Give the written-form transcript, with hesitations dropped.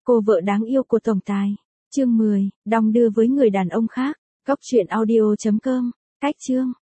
Cô vợ đáng yêu của tổng tài. Chương 10, đong đưa với người đàn ông khác. Góc truyện audio.com. Cách chương.